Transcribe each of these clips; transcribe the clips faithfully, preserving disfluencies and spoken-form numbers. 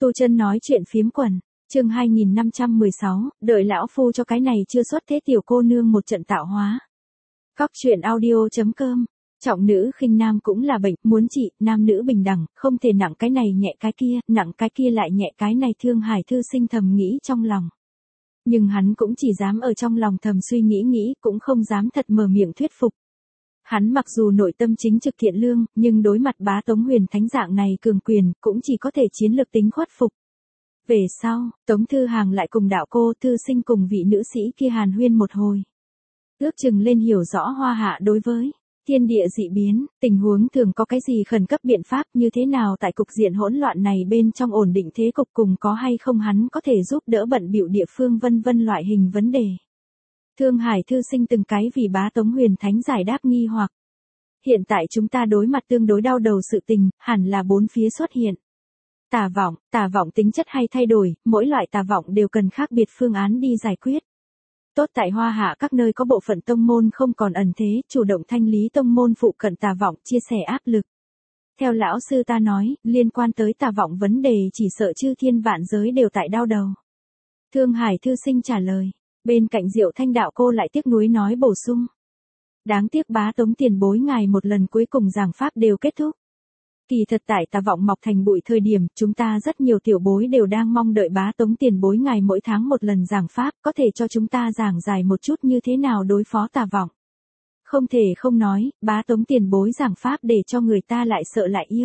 Tu Chân nói chuyện phiếm quần, chương hai nghìn năm trăm mười sáu, đợi lão phu cho cái này chưa xuất thế tiểu cô nương một trận tạo hóa. Cóc truyện audio chấm com. Trọng nữ khinh nam cũng là bệnh, muốn trị, nam nữ bình đẳng, không thể nặng cái này nhẹ cái kia, nặng cái kia lại nhẹ cái này. Thương Hải thư sinh thầm nghĩ trong lòng. Nhưng hắn cũng chỉ dám ở trong lòng thầm suy nghĩ nghĩ, cũng không dám thật mở miệng thuyết phục. Hắn mặc dù nội tâm chính trực thiện lương, nhưng đối mặt bá Tống Huyền Thánh dạng này cường quyền, cũng chỉ có thể chiến lược tính khuất phục. Về sau, Tống Thư Hàng lại cùng đạo cô thư sinh cùng vị nữ sĩ kia hàn huyên một hồi. Ước chừng lên hiểu rõ Hoa Hạ đối với thiên địa dị biến, tình huống thường có cái gì khẩn cấp biện pháp như thế nào tại cục diện hỗn loạn này bên trong ổn định thế cục cùng có hay không hắn có thể giúp đỡ bận bịu địa phương vân vân loại hình vấn đề. Thương Hải thư sinh từng cái vì bá Tống Huyền Thánh giải đáp nghi hoặc. Hiện tại chúng ta đối mặt tương đối đau đầu sự tình, hẳn là bốn phía xuất hiện. Tà vọng, tà vọng tính chất hay thay đổi, mỗi loại tà vọng đều cần khác biệt phương án đi giải quyết. Tốt tại Hoa Hạ các nơi có bộ phận tông môn không còn ẩn thế, chủ động thanh lý tông môn phụ cận tà vọng, chia sẻ áp lực. Theo lão sư ta nói, liên quan tới tà vọng vấn đề chỉ sợ chư thiên vạn giới đều tại đau đầu. Thương Hải thư sinh trả lời. Bên cạnh Diệu Thanh đạo cô lại tiếc nuối nói bổ sung. Đáng tiếc bá Tống tiền bối ngài một lần cuối cùng giảng pháp đều kết thúc. Kỳ thật tại tà vọng mọc thành bụi thời điểm, chúng ta rất nhiều tiểu bối đều đang mong đợi bá Tống tiền bối ngài mỗi tháng một lần giảng pháp, có thể cho chúng ta giảng giải một chút như thế nào đối phó tà vọng. Không thể không nói, bá Tống tiền bối giảng pháp để cho người ta lại sợ lại yêu.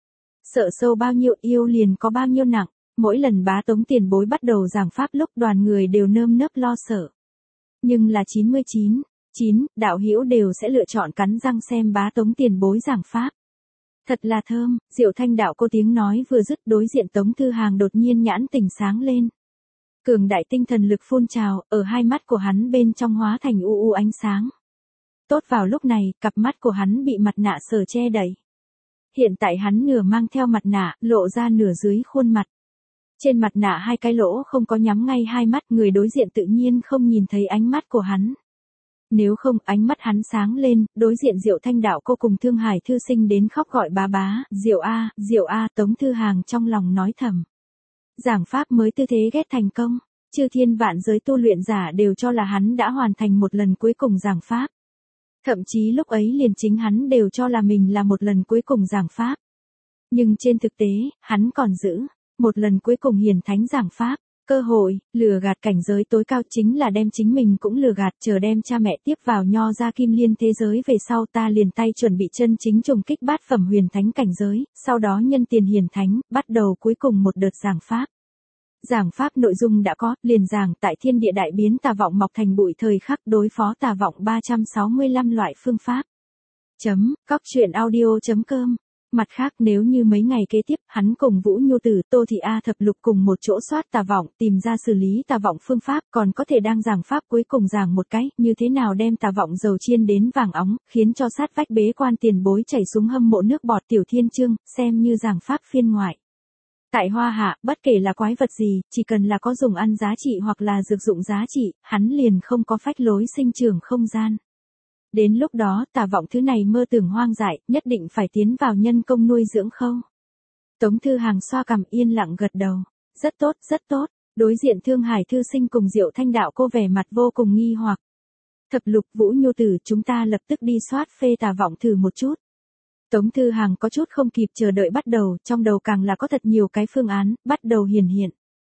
Sợ sâu bao nhiêu yêu liền có bao nhiêu nặng. Mỗi lần bá Tống tiền bối bắt đầu giảng pháp lúc đoàn người đều nơm nớp lo sợ. Nhưng là chín mươi chín, chín, đạo hữu đều sẽ lựa chọn cắn răng xem bá Tống tiền bối giảng pháp. Thật là thơm, Diệu Thanh đạo cô tiếng nói vừa dứt đối diện Tống Thư Hàng đột nhiên nhãn tỉnh sáng lên. Cường đại tinh thần lực phun trào, ở hai mắt của hắn bên trong hóa thành u u ánh sáng. Tốt vào lúc này, cặp mắt của hắn bị mặt nạ sờ che đậy. Hiện tại hắn nửa mang theo mặt nạ, lộ ra nửa dưới khuôn mặt. Trên mặt nạ hai cái lỗ không có nhắm ngay hai mắt, người đối diện tự nhiên không nhìn thấy ánh mắt của hắn. Nếu không, ánh mắt hắn sáng lên, đối diện Diệu Thanh đạo cô cùng Thương Hải thư sinh đến khóc gọi bá bá, Diệu A, Diệu A, Tống Thư Hàng trong lòng nói thầm. Giảng pháp mới tư thế ghét thành công, chư thiên vạn giới tu luyện giả đều cho là hắn đã hoàn thành một lần cuối cùng giảng pháp. Thậm chí lúc ấy liền chính hắn đều cho là mình là một lần cuối cùng giảng pháp. Nhưng trên thực tế, hắn còn giữ một lần cuối cùng hiển thánh giảng pháp, cơ hội, lừa gạt cảnh giới tối cao chính là đem chính mình cũng lừa gạt, chờ đem cha mẹ tiếp vào nho ra kim liên thế giới về sau ta liền tay chuẩn bị chân chính trùng kích bát phẩm huyền thánh cảnh giới, sau đó nhân tiền hiển thánh, bắt đầu cuối cùng một đợt giảng pháp. Giảng pháp nội dung đã có, liền giảng tại thiên địa đại biến tà vọng mọc thành bụi thời khắc đối phó tà vọng ba trăm sáu mươi lăm loại phương pháp. Chấm, cóc truyện audio chấm com. Mặt khác nếu như mấy ngày kế tiếp, hắn cùng Vũ Nhu Tử, Tô Thị A thập lục cùng một chỗ soát tà vọng, tìm ra xử lý tà vọng phương pháp, còn có thể đang giảng pháp cuối cùng giảng một cái, như thế nào đem tà vọng dầu chiên đến vàng óng, khiến cho sát vách bế quan tiền bối chảy xuống hâm mộ nước bọt tiểu thiên chương, xem như giảng pháp phiên ngoại. Tại Hoa Hạ, bất kể là quái vật gì, chỉ cần là có dùng ăn giá trị hoặc là dược dụng giá trị, hắn liền không có phách lối sinh trưởng không gian. Đến lúc đó, tà vọng thứ này mơ tưởng hoang dại, nhất định phải tiến vào nhân công nuôi dưỡng khâu. Tống Thư Hàng xoa cằm yên lặng gật đầu. Rất tốt, rất tốt. Đối diện Thương Hải thư sinh cùng Diệu Thanh đạo cô vẻ mặt vô cùng nghi hoặc. Thập lục Vũ Nhu Tử, chúng ta lập tức đi soát phê tà vọng thử một chút. Tống Thư Hàng có chút không kịp chờ đợi bắt đầu, trong đầu càng là có thật nhiều cái phương án, bắt đầu hiển hiện.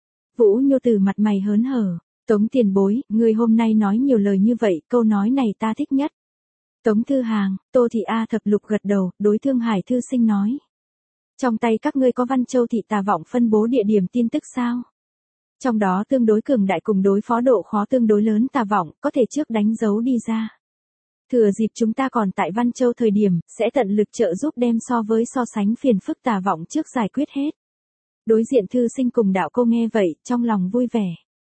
Vũ Nhu Tử mặt mày hớn hở. Tống tiền bối, người hôm nay nói nhiều lời như vậy, câu nói này ta thích nhất. Tống Thư Hàng, Tô Thị A thập lục gật đầu, đối Thương Hải thư sinh nói. Trong tay các ngươi có Văn Châu thị tà vọng phân bố địa điểm tin tức sao? Trong đó tương đối cường đại cùng đối phó độ khó tương đối lớn tà vọng, có thể trước đánh dấu đi ra. Thừa dịp chúng ta còn tại Văn Châu thời điểm, sẽ tận lực trợ giúp đem so với so sánh phiền phức tà vọng trước giải quyết hết. Đối diện thư sinh cùng đạo cô nghe vậy, trong lòng vui vẻ.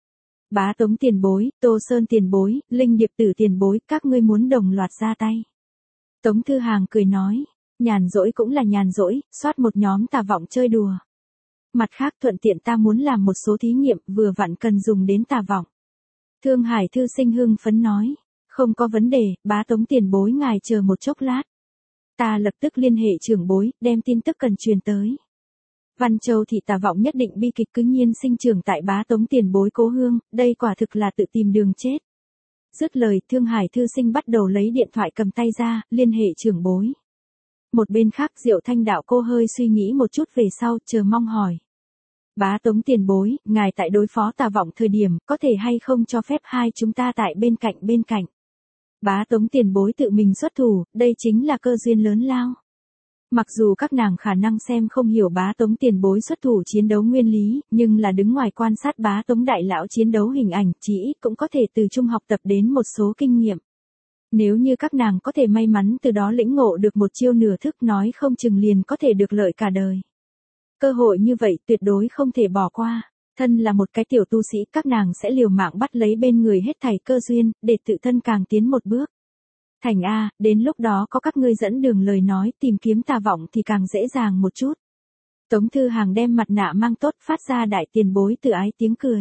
Bá Tống tiền bối, Tô Sơn tiền bối, Linh Điệp Tử tiền bối, các ngươi muốn đồng loạt ra tay. Tống Thư Hàng cười nói, nhàn rỗi cũng là nhàn rỗi, soát một nhóm tà vọng chơi đùa. Mặt khác thuận tiện ta muốn làm một số thí nghiệm, vừa vặn cần dùng đến tà vọng. Thương Hải thư sinh hưng phấn nói, không có vấn đề, bá Tống tiền bối ngài chờ một chốc lát. Ta lập tức liên hệ trưởng bối, đem tin tức cần truyền tới. Văn Châu thị Tà Vọng nhất định bi kịch cứ nhiên sinh trưởng tại Bá Tống tiền bối cố hương, đây quả thực là tự tìm đường chết. Dứt lời, Thương Hải thư sinh bắt đầu lấy điện thoại cầm tay ra, liên hệ trưởng bối. Một bên khác Diệu Thanh đạo cô hơi suy nghĩ một chút về sau, chờ mong hỏi. Bá Tống tiền bối, ngài tại đối phó Tà Vọng thời điểm, có thể hay không cho phép hai chúng ta tại bên cạnh bên cạnh. Bá Tống tiền bối tự mình xuất thủ, đây chính là cơ duyên lớn lao. Mặc dù các nàng khả năng xem không hiểu Bá Tống tiền bối xuất thủ chiến đấu nguyên lý, nhưng là đứng ngoài quan sát Bá Tống đại lão chiến đấu hình ảnh, chỉ ít cũng có thể từ trung học tập đến một số kinh nghiệm. Nếu như các nàng có thể may mắn từ đó lĩnh ngộ được một chiêu nửa thức nói không chừng liền có thể được lợi cả đời. Cơ hội như vậy tuyệt đối không thể bỏ qua. Thân là một cái tiểu tu sĩ, các nàng sẽ liều mạng bắt lấy bên người hết thảy cơ duyên, để tự thân càng tiến một bước. Thành A, đến lúc đó có các ngươi dẫn đường lời nói tìm kiếm Tà Vọng thì càng dễ dàng một chút. Tống Thư Hàng đem mặt nạ mang tốt phát ra đại tiền bối từ ái tiếng cười.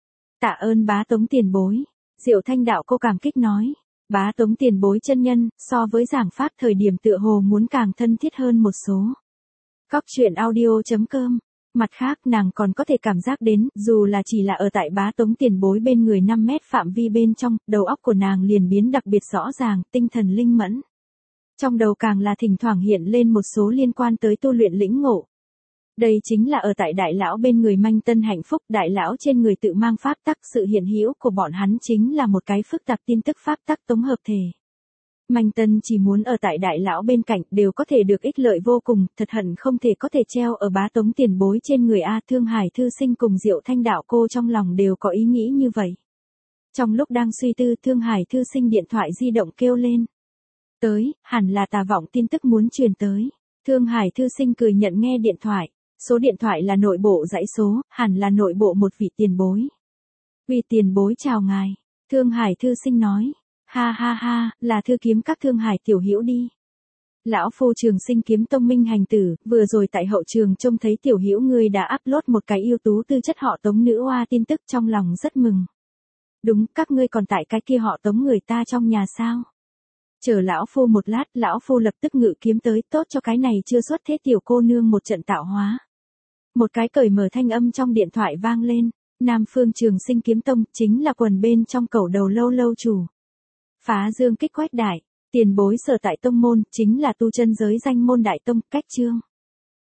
Tạ ơn Bá Tống tiền bối. Diệu Thanh đạo cô cảm kích nói. Bá Tống tiền bối chân nhân, so với giảng pháp thời điểm tựa hồ muốn càng thân thiết hơn một số. Cóc truyện audio chấm com. Mặt khác nàng còn có thể cảm giác đến, dù là chỉ là ở tại Bá Tống tiền bối bên người năm mét phạm vi bên trong, đầu óc của nàng liền biến đặc biệt rõ ràng, tinh thần linh mẫn. Trong đầu càng là thỉnh thoảng hiện lên một số liên quan tới tu luyện lĩnh ngộ. Đây chính là ở tại đại lão bên người manh tân hạnh phúc, đại lão trên người tự mang pháp tắc, sự hiện hữu của bọn hắn chính là một cái phức tạp tin tức pháp tắc tổng hợp thể. Manh Tân chỉ muốn ở tại đại lão bên cạnh đều có thể được ích lợi vô cùng, thật hận không thể có thể treo ở Bá Tống tiền bối trên người A. Thương Hải thư sinh cùng Diệu Thanh đạo cô trong lòng đều có ý nghĩ như vậy. Trong lúc đang suy tư, Thương Hải thư sinh điện thoại di động kêu lên. Tới, hẳn là Tà Vọng tin tức muốn truyền tới. Thương Hải thư sinh cười nhận nghe điện thoại. Số điện thoại là nội bộ dãy số, hẳn là nội bộ một vị tiền bối. Vị tiền bối chào ngài. Thương Hải thư sinh nói. Ha ha ha, là thư kiếm các Thương Hải tiểu hữu đi. Lão phu Trường Sinh kiếm tông minh hành tử, vừa rồi tại hậu trường trông thấy tiểu hữu ngươi đã upload một cái ưu tú tư chất họ Tống nữ oa tin tức, trong lòng rất mừng. Đúng, các ngươi còn tại cái kia họ Tống người ta trong nhà sao? Chờ lão phu một lát, lão phu lập tức ngự kiếm tới, tốt cho cái này chưa xuất thế tiểu cô nương một trận tạo hóa. Một cái cởi mở thanh âm trong điện thoại vang lên. Nam Phương Trường Sinh kiếm tông chính là quần bên trong cẩu đầu lâu lâu chủ. Phá dương kích quách đại, tiền bối sở tại tông môn, chính là tu chân giới danh môn đại tông, cách chương.